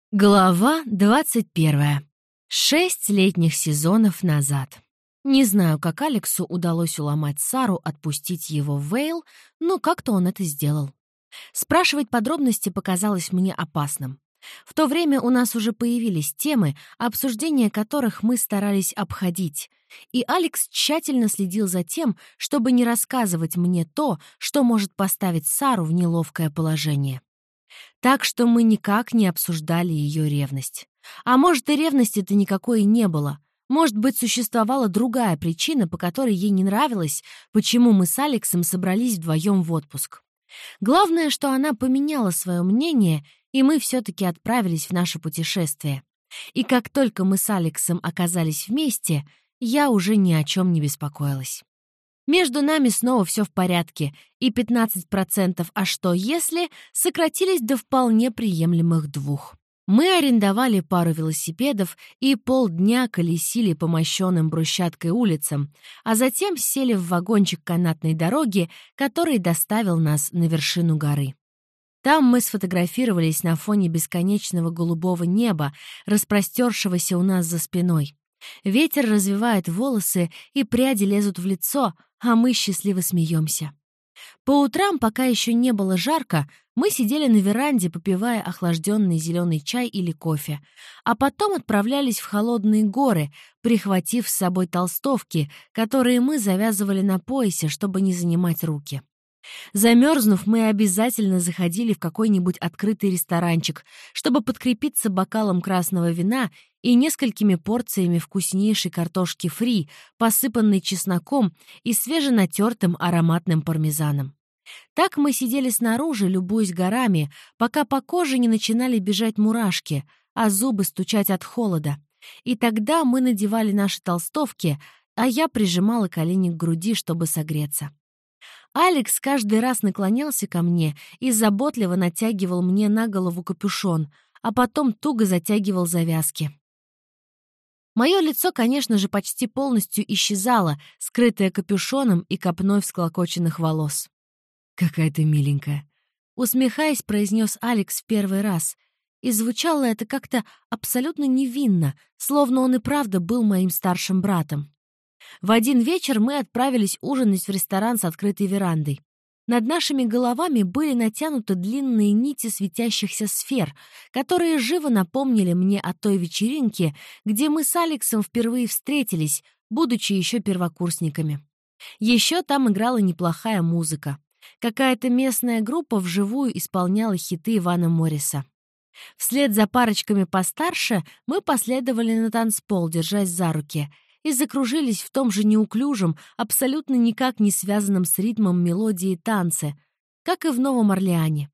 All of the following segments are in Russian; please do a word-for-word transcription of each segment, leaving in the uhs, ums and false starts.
Глава двадцать первая. Шесть летних сезонов назад. Не знаю, как Алексу удалось уломать Сару отпустить его в Вейл, но как-то он это сделал. Спрашивать подробности показалось мне опасным. В то время у нас уже появились темы, обсуждение которых мы старались обходить, и Алекс тщательно следил за тем, чтобы не рассказывать мне то, что может поставить Сару в неловкое положение. Так что мы никак не обсуждали ее ревность. А может, и ревности-то никакой и не было. Может быть, существовала другая причина, по которой ей не нравилось, почему мы с Алексом собрались вдвоем в отпуск. Главное, что она поменяла свое мнение, и мы все-таки отправились в наше путешествие. И как только мы с Алексом оказались вместе, я уже ни о чем не беспокоилась. Между нами снова все в порядке, и пятнадцать процентов «а что если» сократились до вполне приемлемых двух. Мы арендовали пару велосипедов и полдня колесили по мощенным брусчаткой улицам, а затем сели в вагончик канатной дороги, который доставил нас на вершину горы. Там мы сфотографировались на фоне бесконечного голубого неба, распростершегося у нас за спиной. Ветер развивает волосы, и пряди лезут в лицо, а мы счастливо смеемся. По утрам, пока еще не было жарко, мы сидели на веранде, попивая охлажденный зеленый чай или кофе, а потом отправлялись в холодные горы, прихватив с собой толстовки, которые мы завязывали на поясе, чтобы не занимать руки. Замерзнув, мы обязательно заходили в какой-нибудь открытый ресторанчик, чтобы подкрепиться бокалом красного вина и несколькими порциями вкуснейшей картошки фри, посыпанной чесноком и свеженатертым ароматным пармезаном. Так мы сидели снаружи, любуясь горами, пока по коже не начинали бежать мурашки, а зубы стучать от холода. И тогда мы надевали наши толстовки, а я прижимала колени к груди, чтобы согреться. Алекс каждый раз наклонялся ко мне и заботливо натягивал мне на голову капюшон, а потом туго затягивал завязки. Мое лицо, конечно же, почти полностью исчезало, скрытое капюшоном и копной всклокоченных волос. «Какая ты миленькая», — усмехаясь, произнес Алекс в первый раз, и звучало это как-то абсолютно невинно, словно он и правда был моим старшим братом. В один вечер мы отправились ужинать в ресторан с открытой верандой. Над нашими головами были натянуты длинные нити светящихся сфер, которые живо напомнили мне о той вечеринке, где мы с Алексом впервые встретились, будучи еще первокурсниками. Еще там играла неплохая музыка. Какая-то местная группа вживую исполняла хиты Ивана Морриса. Вслед за парочками постарше мы последовали на танцпол, держась за руки, и закружились в том же неуклюжем, абсолютно никак не связанном с ритмом мелодии танце, как и в Новом Орлеане.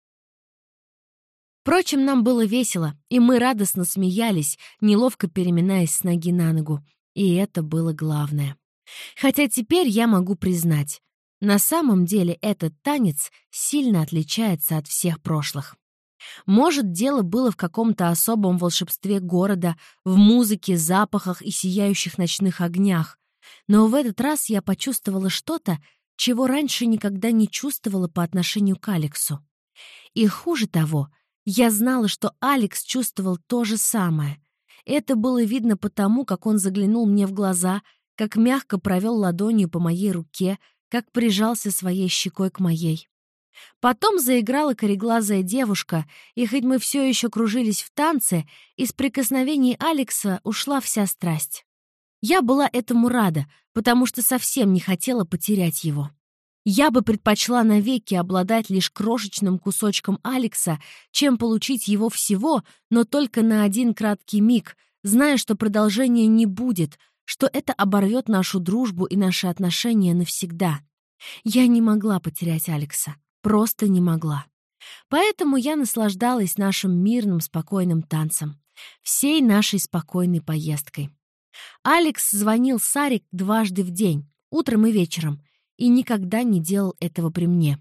Впрочем, нам было весело, и мы радостно смеялись, неловко переминаясь с ноги на ногу, и это было главное. Хотя теперь я могу признать, на самом деле этот танец сильно отличается от всех прошлых. Может, дело было в каком-то особом волшебстве города, в музыке, запахах и сияющих ночных огнях, но в этот раз я почувствовала что-то, чего раньше никогда не чувствовала по отношению к Алексу. И хуже того, я знала, что Алекс чувствовал то же самое. Это было видно потому, как он заглянул мне в глаза, как мягко провел ладонью по моей руке, как прижался своей щекой к моей. Потом заиграла кореглазая девушка, и хоть мы все еще кружились в танце, из прикосновений Алекса ушла вся страсть. Я была этому рада, потому что совсем не хотела потерять его. Я бы предпочла навеки обладать лишь крошечным кусочком Алекса, чем получить его всего, но только на один краткий миг, зная, что продолжения не будет, что это оборвет нашу дружбу и наши отношения навсегда. Я не могла потерять Алекса. Просто не могла. Поэтому я наслаждалась нашим мирным, спокойным танцем, всей нашей спокойной поездкой. Алекс звонил Саре дважды в день, утром и вечером, и никогда не делал этого при мне.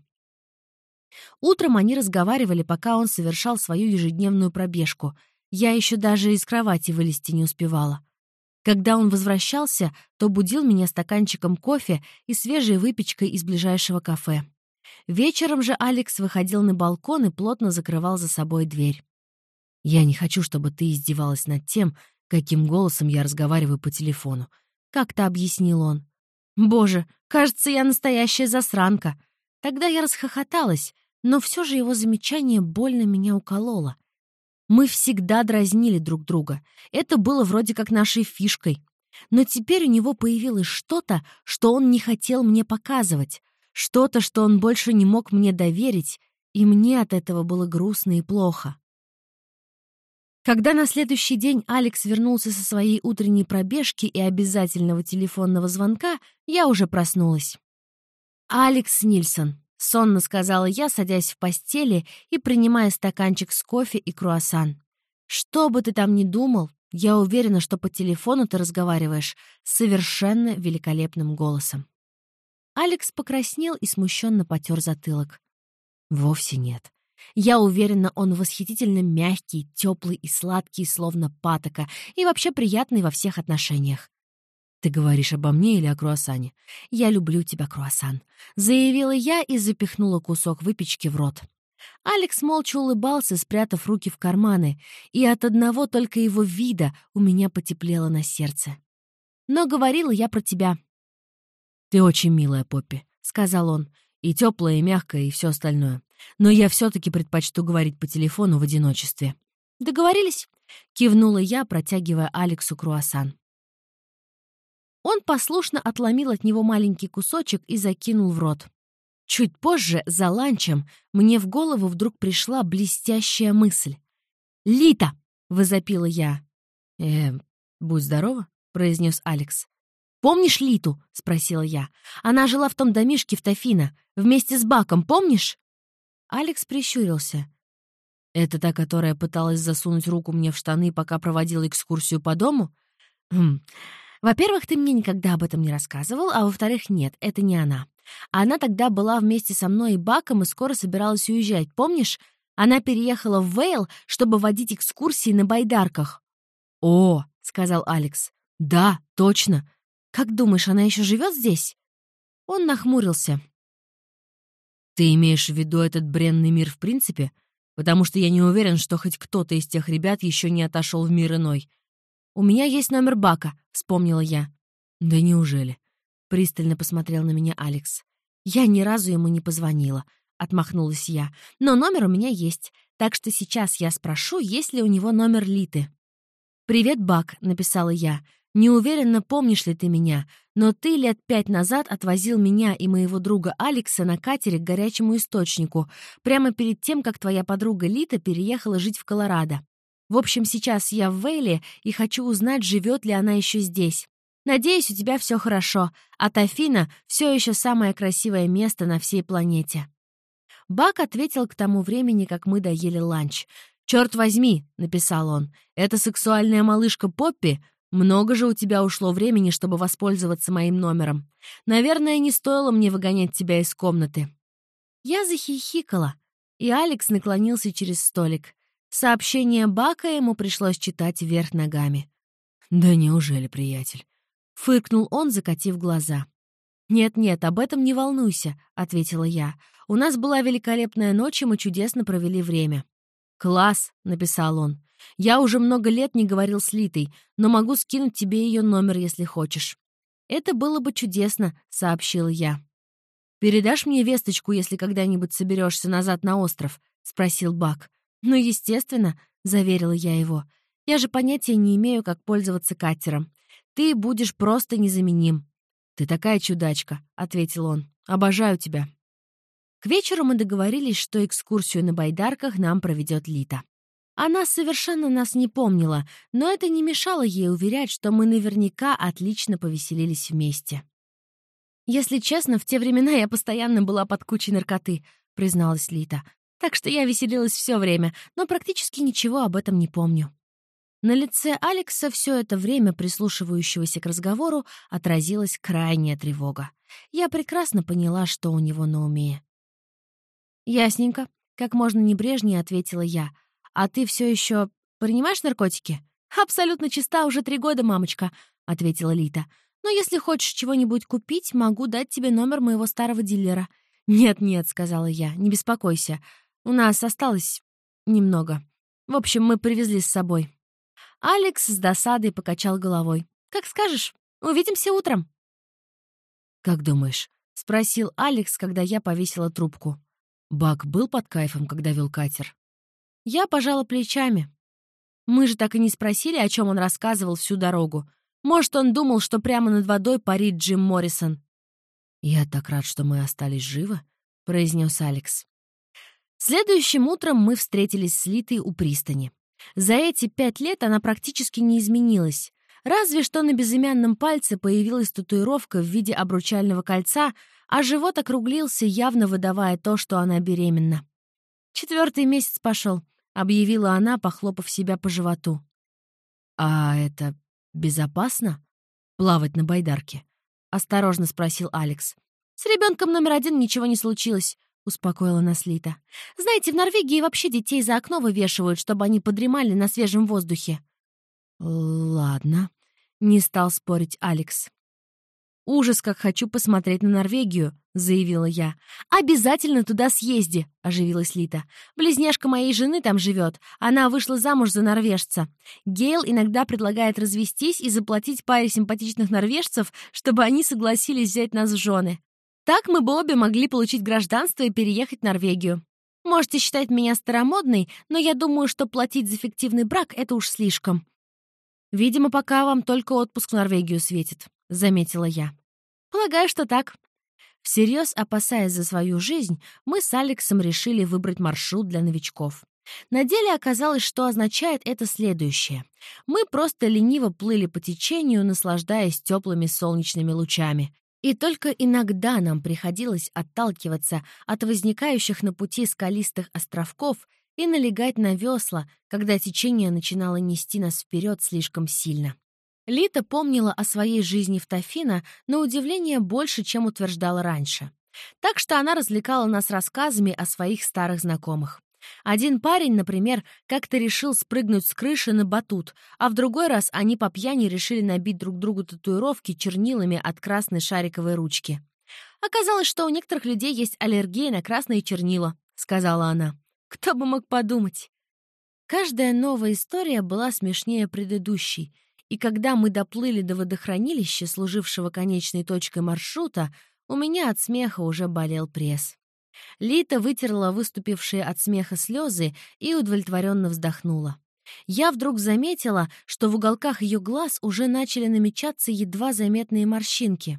Утром они разговаривали, пока он совершал свою ежедневную пробежку. Я еще даже из кровати вылезти не успевала. Когда он возвращался, то будил меня стаканчиком кофе и свежей выпечкой из ближайшего кафе. Вечером же Алекс выходил на балкон и плотно закрывал за собой дверь. Я не хочу, чтобы ты издевалась над тем, каким голосом я разговариваю по телефону. Как-то объяснил он. Боже, кажется, я настоящая засранка. Тогда я расхохоталась, но все же его замечание больно меня укололо. Мы всегда дразнили друг друга. Это было вроде как нашей фишкой. Но теперь у него появилось что-то, что он не хотел мне показывать. Что-то, что он больше не мог мне доверить, и мне от этого было грустно и плохо. Когда на следующий день Алекс вернулся со своей утренней пробежки и обязательного телефонного звонка, я уже проснулась. «Алекс Нильсон», — сонно сказала я, садясь в постели и принимая стаканчик с кофе и круассан. «Что бы ты там ни думал, я уверена, что по телефону ты разговариваешь с совершенно великолепным голосом». Алекс покраснел и смущенно потер затылок. «Вовсе нет. Я уверена, он восхитительно мягкий, теплый и сладкий, словно патока, и вообще приятный во всех отношениях. Ты говоришь обо мне или о круассане? Я люблю тебя, круассан», — заявила я и запихнула кусок выпечки в рот. Алекс молча улыбался, спрятав руки в карманы, и от одного только его вида у меня потеплело на сердце. «Но говорила я про тебя». «Ты очень милая, Поппи», — сказал он, — «и теплая, и мягкая, и все остальное. Но я все-таки предпочту говорить по телефону в одиночестве». «Договорились?» — кивнула я, протягивая Алексу круассан. Он послушно отломил от него маленький кусочек и закинул в рот. Чуть позже, за ланчем, мне в голову вдруг пришла блестящая мысль. «Лита!» — возопила я. «Э, будь здорова», — произнес Алекс. «Помнишь Литу?» — спросила я. «Она жила в том домишке в Тофино, вместе с Баком, помнишь?» Алекс прищурился. «Это та, которая пыталась засунуть руку мне в штаны, пока проводила экскурсию по дому?» «Хм. Во-первых, ты мне никогда об этом не рассказывал, а во-вторых, нет, это не она. Она тогда была вместе со мной и Баком и скоро собиралась уезжать, помнишь? Она переехала в Вейл, чтобы водить экскурсии на байдарках». «О!» — сказал Алекс. «Да, точно. Как думаешь, она еще живет здесь?» Он нахмурился. «Ты имеешь в виду этот бренный мир в принципе? Потому что я не уверен, что хоть кто-то из тех ребят еще не отошел в мир иной». «У меня есть номер Бака», — вспомнила я. «Да неужели?» — пристально посмотрел на меня Алекс. «Я ни разу ему не позвонила», — отмахнулась я. «Но номер у меня есть, так что сейчас я спрошу, есть ли у него номер Литы». «Привет, Бак», — написала я. «Не уверена, помнишь ли ты меня, но ты лет пять назад отвозил меня и моего друга Алекса на катере к горячему источнику, прямо перед тем, как твоя подруга Лита переехала жить в Колорадо. В общем, сейчас я в Вейле и хочу узнать, живет ли она еще здесь. Надеюсь, у тебя все хорошо, а Тофино все еще самое красивое место на всей планете». Бак ответил к тому времени, как мы доели ланч. «Черт возьми», — написал он, — «эта сексуальная малышка Поппи, много же у тебя ушло времени, чтобы воспользоваться моим номером. Наверное, не стоило мне выгонять тебя из комнаты». Я захихикала, и Алекс наклонился через столик. Сообщение Бака ему пришлось читать вверх ногами. «Да неужели, приятель?» — фыркнул он, закатив глаза. «Нет-нет, об этом не волнуйся», — ответила я. «У нас была великолепная ночь, и мы чудесно провели время». «Класс», — написал он. «Я уже много лет не говорил с Литой, но могу скинуть тебе ее номер, если хочешь». «Это было бы чудесно», — сообщила я. «Передашь мне весточку, если когда-нибудь соберешься назад на остров?» — спросил Бак. «Ну, естественно», — заверила я его. «Я же понятия не имею, как пользоваться катером. Ты будешь просто незаменим». «Ты такая чудачка», — ответил он. «Обожаю тебя». К вечеру мы договорились, что экскурсию на байдарках нам проведет Лита. Она совершенно нас не помнила, но это не мешало ей уверять, что мы наверняка отлично повеселились вместе. «Если честно, в те времена я постоянно была под кучей наркоты», — призналась Лита. «Так что я веселилась все время, но практически ничего об этом не помню». На лице Алекса все это время, прислушивающегося к разговору, отразилась крайняя тревога. Я прекрасно поняла, что у него на уме. «Ясненько», — как можно небрежнее ответила я. «А ты все еще принимаешь наркотики?» «Абсолютно чиста уже три года, мамочка», — ответила Лита. «Но если хочешь чего-нибудь купить, могу дать тебе номер моего старого дилера». «Нет-нет», — сказала я, — «не беспокойся. У нас осталось немного». В общем, мы привезли с собой». Алекс с досадой покачал головой. «Как скажешь. Увидимся утром». «Как думаешь?» — спросил Алекс, когда я повесила трубку. «Бак был под кайфом, когда вел катер?» Я пожала плечами. Мы же так и не спросили, о чем он рассказывал всю дорогу. Может, он думал, что прямо над водой парит Джим Моррисон. «Я так рад, что мы остались живы», — произнес Алекс. Следующим утром мы встретились с Литой у пристани. За эти пять лет она практически не изменилась. Разве что на безымянном пальце появилась татуировка в виде обручального кольца, а живот округлился, явно выдавая то, что она беременна. «Четвертый месяц пошел», — объявила она, похлопав себя по животу. «А это безопасно? Плавать на байдарке?» — осторожно спросил Алекс. «С ребенком номер один ничего не случилось», — успокоила нас Лита. «Знаете, в Норвегии вообще детей за окно вывешивают, чтобы они подремали на свежем воздухе». «Ладно», — не стал спорить Алекс. «Ужас, как хочу посмотреть на Норвегию», — заявила я. «Обязательно туда съезди», — оживилась Лита. «Близняшка моей жены там живет. Она вышла замуж за норвежца. Гейл иногда предлагает развестись и заплатить паре симпатичных норвежцев, чтобы они согласились взять нас в жены. Так мы бы обе могли получить гражданство и переехать в Норвегию. Можете считать меня старомодной, но я думаю, что платить за фиктивный брак — это уж слишком». «Видимо, пока вам только отпуск в Норвегию светит», — заметила я. «Полагаю, что так». Всерьез опасаясь за свою жизнь, мы с Алексом решили выбрать маршрут для новичков. На деле оказалось, что означает это следующее. Мы просто лениво плыли по течению, наслаждаясь теплыми солнечными лучами. И только иногда нам приходилось отталкиваться от возникающих на пути скалистых островков и налегать на весла, когда течение начинало нести нас вперед слишком сильно. Лита помнила о своей жизни в Тафино на удивление больше, чем утверждала раньше. Так что она развлекала нас рассказами о своих старых знакомых. Один парень, например, как-то решил спрыгнуть с крыши на батут, а в другой раз они по пьяни решили набить друг другу татуировки чернилами от красной шариковой ручки. «Оказалось, что у некоторых людей есть аллергия на красные чернила», — сказала она. «Кто бы мог подумать?» Каждая новая история была смешнее предыдущей, и когда мы доплыли до водохранилища, служившего конечной точкой маршрута, у меня от смеха уже болел пресс. Лита вытерла выступившие от смеха слезы и удовлетворенно вздохнула. Я вдруг заметила, что в уголках ее глаз уже начали намечаться едва заметные морщинки.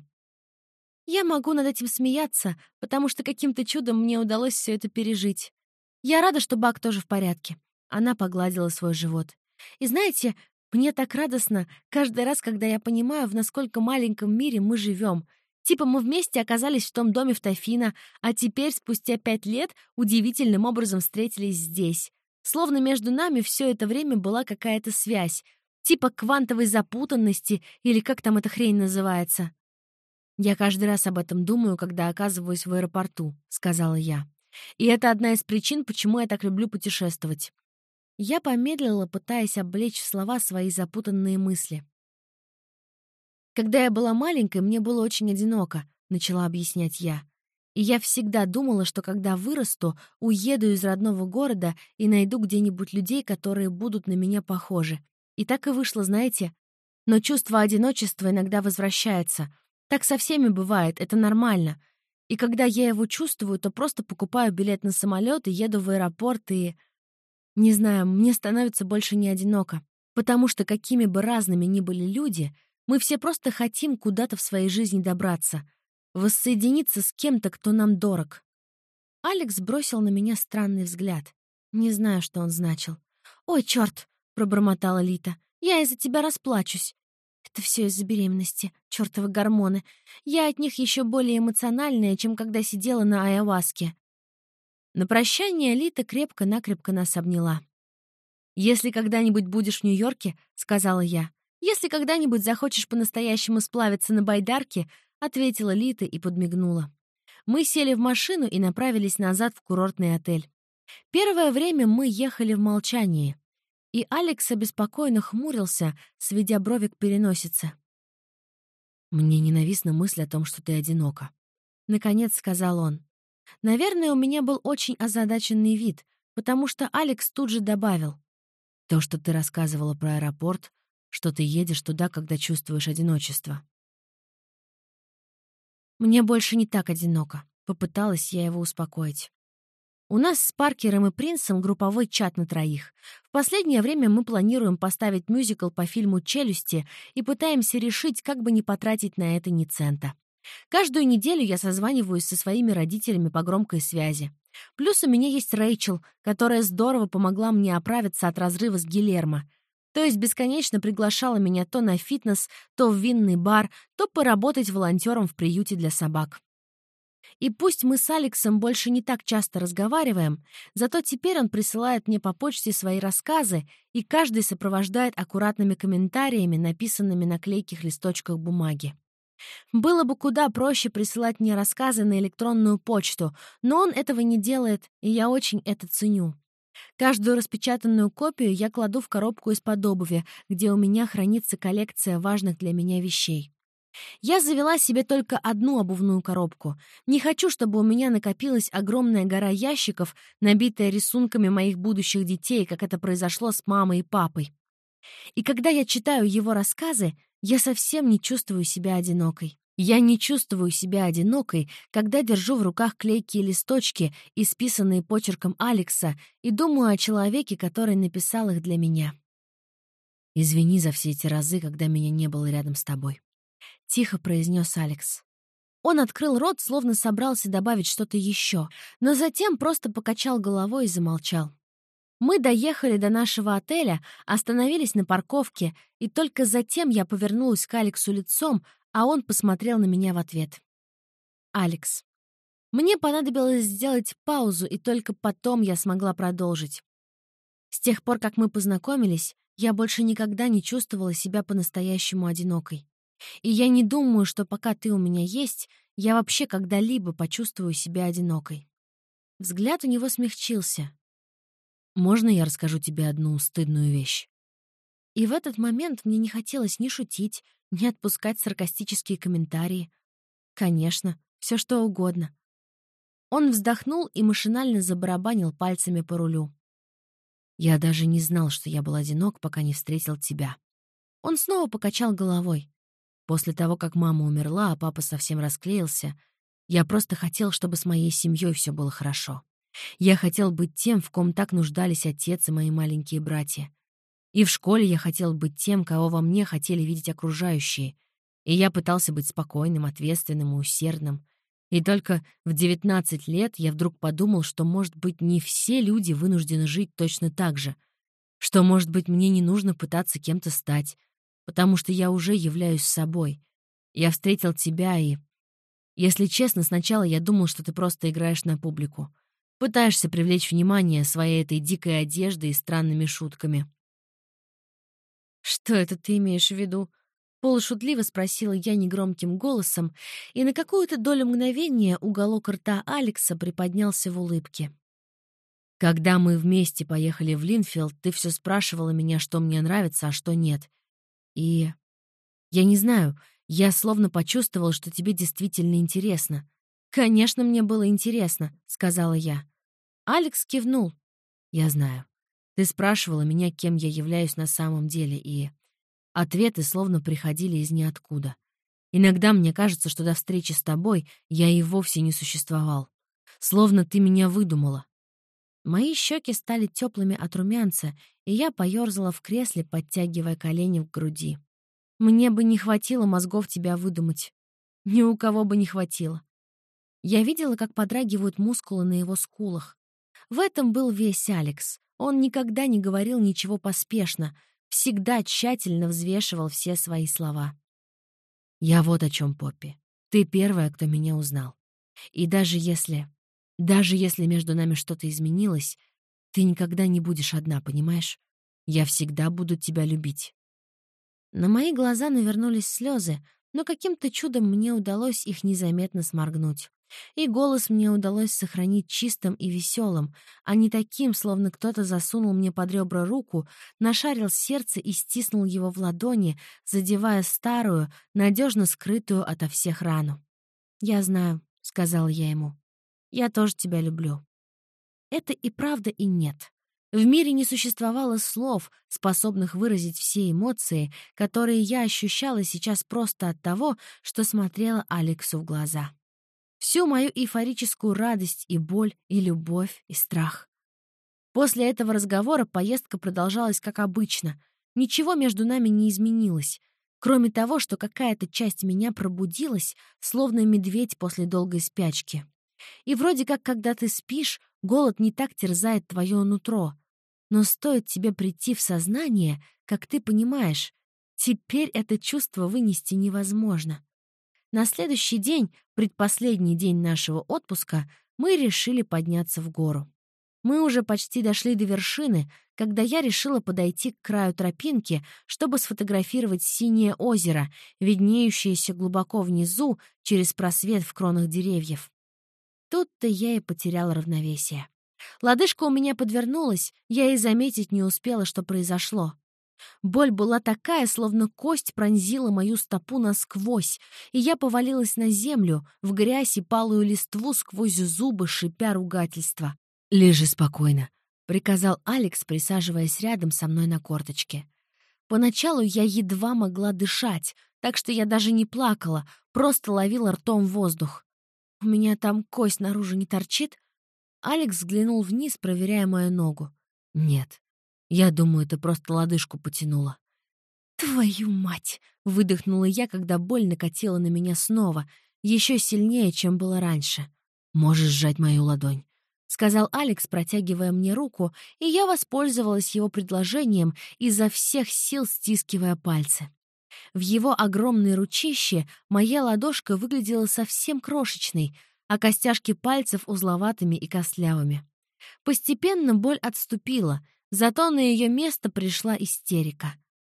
Я могу над этим смеяться, потому что каким-то чудом мне удалось все это пережить. Я рада, что Бак тоже в порядке. Она погладила свой живот. И знаете, мне так радостно каждый раз, когда я понимаю, в насколько маленьком мире мы живем. Типа мы вместе оказались в том доме в Тафино, а теперь, спустя пять лет, удивительным образом встретились здесь. Словно между нами все это время была какая-то связь. Типа квантовой запутанности, или как там эта хрень называется. «Я каждый раз об этом думаю, когда оказываюсь в аэропорту», — сказала я. «И это одна из причин, почему я так люблю путешествовать». Я помедлила, пытаясь облечь в слова свои запутанные мысли. «Когда я была маленькой, мне было очень одиноко», — начала объяснять я. «И я всегда думала, что когда вырасту, уеду из родного города и найду где-нибудь людей, которые будут на меня похожи. И так и вышло, знаете. Но чувство одиночества иногда возвращается. Так со всеми бывает, это нормально. И когда я его чувствую, то просто покупаю билет на самолет и еду в аэропорт и... Не знаю, мне становится больше не одиноко, потому что какими бы разными ни были люди, мы все просто хотим куда-то в своей жизни добраться, воссоединиться с кем-то, кто нам дорог». Алекс бросил на меня странный взгляд. Не знаю, что он значил. «Ой, черт!» — пробормотала Лита. «Я из-за тебя расплачусь». «Это все из-за беременности, чертовы гормоны. Я от них еще более эмоциональная, чем когда сидела на айаваске». На прощание Лита крепко-накрепко нас обняла. «Если когда-нибудь будешь в Нью-Йорке, — сказала я, — если когда-нибудь захочешь по-настоящему сплавиться на байдарке, — ответила Лита и подмигнула. Мы сели в машину и направились назад в курортный отель. Первое время мы ехали в молчании, и Алекс обеспокоенно хмурился, сведя брови к переносице. «Мне ненавистна мысль о том, что ты одинока», — наконец сказал он. Наверное, у меня был очень озадаченный вид, потому что Алекс тут же добавил. То, что ты рассказывала про аэропорт, что ты едешь туда, когда чувствуешь одиночество. Мне больше не так одиноко. Попыталась я его успокоить. У нас с Паркером и Принцем групповой чат на троих. В последнее время мы планируем поставить мюзикл по фильму «Челюсти» и пытаемся решить, как бы не потратить на это ни цента. Каждую неделю я созваниваюсь со своими родителями по громкой связи. Плюс у меня есть Рэйчел, которая здорово помогла мне оправиться от разрыва с Гильермо. То есть бесконечно приглашала меня то на фитнес, то в винный бар, то поработать волонтером в приюте для собак. И пусть мы с Алексом больше не так часто разговариваем, зато теперь он присылает мне по почте свои рассказы, и каждый сопровождает аккуратными комментариями, написанными на клейких листочках бумаги. Было бы куда проще присылать мне рассказы на электронную почту, но он этого не делает, и я очень это ценю. Каждую распечатанную копию я кладу в коробку из-под обуви, где у меня хранится коллекция важных для меня вещей. Я завела себе только одну обувную коробку. Не хочу, чтобы у меня накопилась огромная гора ящиков, набитая рисунками моих будущих детей, как это произошло с мамой и папой. И когда я читаю его рассказы, я совсем не чувствую себя одинокой. Я не чувствую себя одинокой, когда держу в руках клейкие листочки, исписанные почерком Алекса, и думаю о человеке, который написал их для меня. «Извини за все эти разы, когда меня не было рядом с тобой», — тихо произнес Алекс. Он открыл рот, словно собрался добавить что-то еще, но затем просто покачал головой и замолчал. Мы доехали до нашего отеля, остановились на парковке, и только затем я повернулась к Алексу лицом, а он посмотрел на меня в ответ. «Алекс». Мне понадобилось сделать паузу, и только потом я смогла продолжить. С тех пор, как мы познакомились, я больше никогда не чувствовала себя по-настоящему одинокой. И я не думаю, что пока ты у меня есть, я вообще когда-либо почувствую себя одинокой. Взгляд у него смягчился. «Можно я расскажу тебе одну стыдную вещь?» И в этот момент мне не хотелось ни шутить, ни отпускать саркастические комментарии. Конечно, все что угодно. Он вздохнул и машинально забарабанил пальцами по рулю. «Я даже не знал, что я был одинок, пока не встретил тебя». Он снова покачал головой. После того, как мама умерла, а папа совсем расклеился, я просто хотел, чтобы с моей семьей все было хорошо. Я хотел быть тем, в ком так нуждались отец и мои маленькие братья. И в школе я хотел быть тем, кого во мне хотели видеть окружающие. И я пытался быть спокойным, ответственным и усердным. И только в девятнадцать лет я вдруг подумал, что, может быть, не все люди вынуждены жить точно так же. Что, может быть, мне не нужно пытаться кем-то стать, потому что я уже являюсь собой. Я встретил тебя и... Если честно, сначала я думал, что ты просто играешь на публику. Пытаешься привлечь внимание своей этой дикой одеждой и странными шутками. «Что это ты имеешь в виду?» Полушутливо спросила я негромким голосом, и на какую-то долю мгновения уголок рта Алекса приподнялся в улыбке. «Когда мы вместе поехали в Линфилд, ты все спрашивала меня, что мне нравится, а что нет. И... я не знаю, я словно почувствовала, что тебе действительно интересно». «Конечно, мне было интересно», — сказала я. Алекс кивнул. «Я знаю. Ты спрашивала меня, кем я являюсь на самом деле, и ответы словно приходили из ниоткуда. Иногда мне кажется, что до встречи с тобой я и вовсе не существовал. Словно ты меня выдумала». Мои щеки стали теплыми от румянца, и я поёрзала в кресле, подтягивая колени к груди. «Мне бы не хватило мозгов тебя выдумать. Ни у кого бы не хватило». Я видела, как подрагивают мускулы на его скулах. В этом был весь Алекс. Он никогда не говорил ничего поспешно, всегда тщательно взвешивал все свои слова. «Я вот о чем, Поппи. Ты первая, кто меня узнал. И даже если... даже если между нами что-то изменилось, ты никогда не будешь одна, понимаешь? Я всегда буду тебя любить». На мои глаза навернулись слезы, но каким-то чудом мне удалось их незаметно сморгнуть. И голос мне удалось сохранить чистым и веселым, а не таким, словно кто-то засунул мне под ребра руку, нашарил сердце и стиснул его в ладони, задевая старую, надежно скрытую ото всех рану. «Я знаю», — сказал я ему, — «я тоже тебя люблю». Это и правда, и нет. В мире не существовало слов, способных выразить все эмоции, которые я ощущала сейчас просто от того, что смотрела Алексу в глаза. Всю мою эйфорическую радость и боль, и любовь, и страх. После этого разговора поездка продолжалась как обычно. Ничего между нами не изменилось, кроме того, что какая-то часть меня пробудилась, словно медведь после долгой спячки. И вроде как, когда ты спишь, голод не так терзает твое нутро. Но стоит тебе прийти в сознание, как ты понимаешь, теперь это чувство вынести невозможно. На следующий день, предпоследний день нашего отпуска, мы решили подняться в гору. Мы уже почти дошли до вершины, когда я решила подойти к краю тропинки, чтобы сфотографировать синее озеро, виднеющееся глубоко внизу через просвет в кронах деревьев. Тут-то я и потеряла равновесие. Лодыжка у меня подвернулась, я и заметить не успела, что произошло. Боль была такая, словно кость пронзила мою стопу насквозь, и я повалилась на землю, в грязь и палую листву сквозь зубы, шипя ругательства. «Лежи спокойно», — приказал Алекс, присаживаясь рядом со мной на корточке. Поначалу я едва могла дышать, так что я даже не плакала, просто ловила ртом воздух. «У меня там кость наружу не торчит?» Алекс взглянул вниз, проверяя мою ногу. «Нет. Я думаю, ты просто лодыжку потянула». «Твою мать!» — выдохнула я, когда боль накатила на меня снова, еще сильнее, чем было раньше. «Можешь сжать мою ладонь», — сказал Алекс, протягивая мне руку, и я воспользовалась его предложением, изо всех сил стискивая пальцы. В его огромной ручище моя ладошка выглядела совсем крошечной, а костяшки пальцев узловатыми и костлявыми. Постепенно боль отступила, зато на ее место пришла истерика.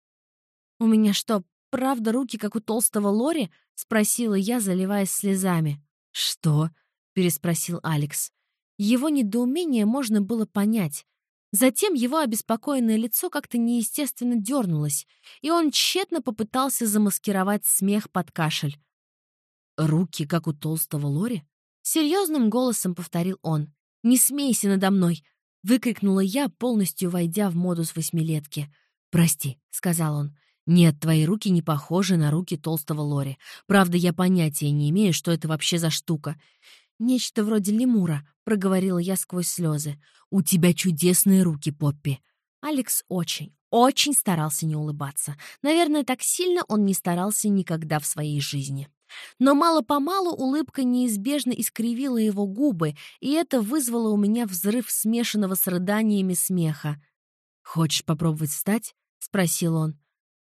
«У меня что, правда руки, как у толстого Лори?» — спросила я, заливаясь слезами. «Что?» — переспросил Алекс. Его недоумение можно было понять. Затем его обеспокоенное лицо как-то неестественно дернулось, и он тщетно попытался замаскировать смех под кашель. «Руки, как у толстого Лори?» — серьезным голосом повторил он. «Не смейся надо мной!» — выкрикнула я, полностью войдя в модус восьмилетки. «Прости», — сказал он. «Нет, твои руки не похожи на руки толстого Лори. Правда, я понятия не имею, что это вообще за штука». «Нечто вроде лемура», — проговорила я сквозь слезы. «У тебя чудесные руки, Поппи». Алекс очень, очень старался не улыбаться. Наверное, так сильно он не старался никогда в своей жизни. Но мало-помалу улыбка неизбежно искривила его губы, и это вызвало у меня взрыв смешанного с рыданиями смеха. «Хочешь попробовать встать?» — спросил он.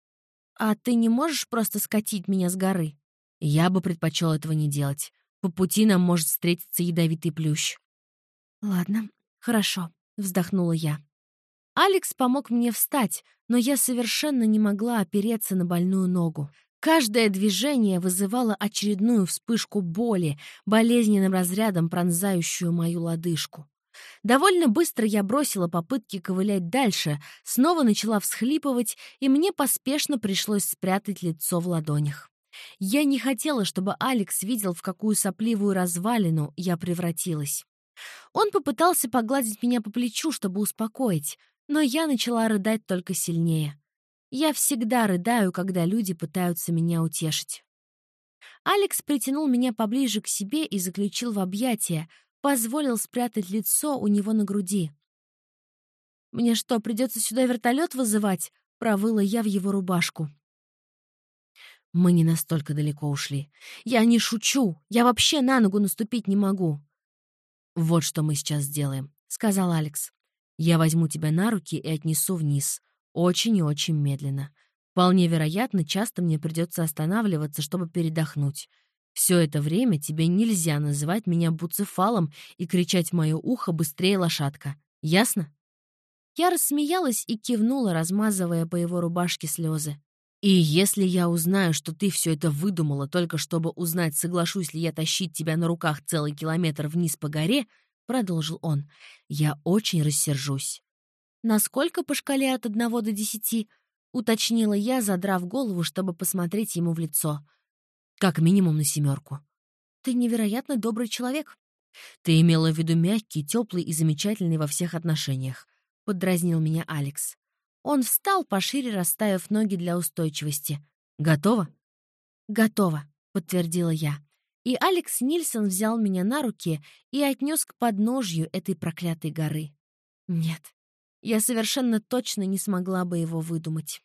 «А ты не можешь просто скатить меня с горы?» «Я бы предпочел этого не делать. По пути нам может встретиться ядовитый плющ». «Ладно, хорошо», — вздохнула я. Алекс помог мне встать, но я совершенно не могла опереться на больную ногу. Каждое движение вызывало очередную вспышку боли, болезненным разрядом пронзающую мою лодыжку. Довольно быстро я бросила попытки ковылять дальше, снова начала всхлипывать, и мне поспешно пришлось спрятать лицо в ладонях. Я не хотела, чтобы Алекс видел, в какую сопливую развалину я превратилась. Он попытался погладить меня по плечу, чтобы успокоить, но я начала рыдать только сильнее. Я всегда рыдаю, когда люди пытаются меня утешить. Алекс притянул меня поближе к себе и заключил в объятия, позволил спрятать лицо у него на груди. «Мне что, придется сюда вертолет вызывать?» — провыла я в его рубашку. «Мы не настолько далеко ушли. Я не шучу. Я вообще на ногу наступить не могу». «Вот что мы сейчас сделаем», — сказал Алекс. «Я возьму тебя на руки и отнесу вниз. Очень и очень медленно. Вполне вероятно, часто мне придется останавливаться, чтобы передохнуть. Все это время тебе нельзя называть меня буцефалом и кричать в мое ухо «быстрее, лошадка». Ясно?» Я рассмеялась и кивнула, размазывая по его рубашке слезы. «И если я узнаю, что ты все это выдумала, только чтобы узнать, соглашусь ли я тащить тебя на руках целый километр вниз по горе», — продолжил он, — «я очень рассержусь». «Насколько по шкале от одного до десяти?» — уточнила я, задрав голову, чтобы посмотреть ему в лицо. «Как минимум на семерку». «Ты невероятно добрый человек». «Ты имела в виду мягкий, теплый и замечательный во всех отношениях. — поддразнил меня Алекс. Он встал, пошире расставив ноги для устойчивости. «Готово?» «Готово», — подтвердила я. И Алекс Нильсон взял меня на руки и отнес к подножью этой проклятой горы. Нет, я совершенно точно не смогла бы его выдумать.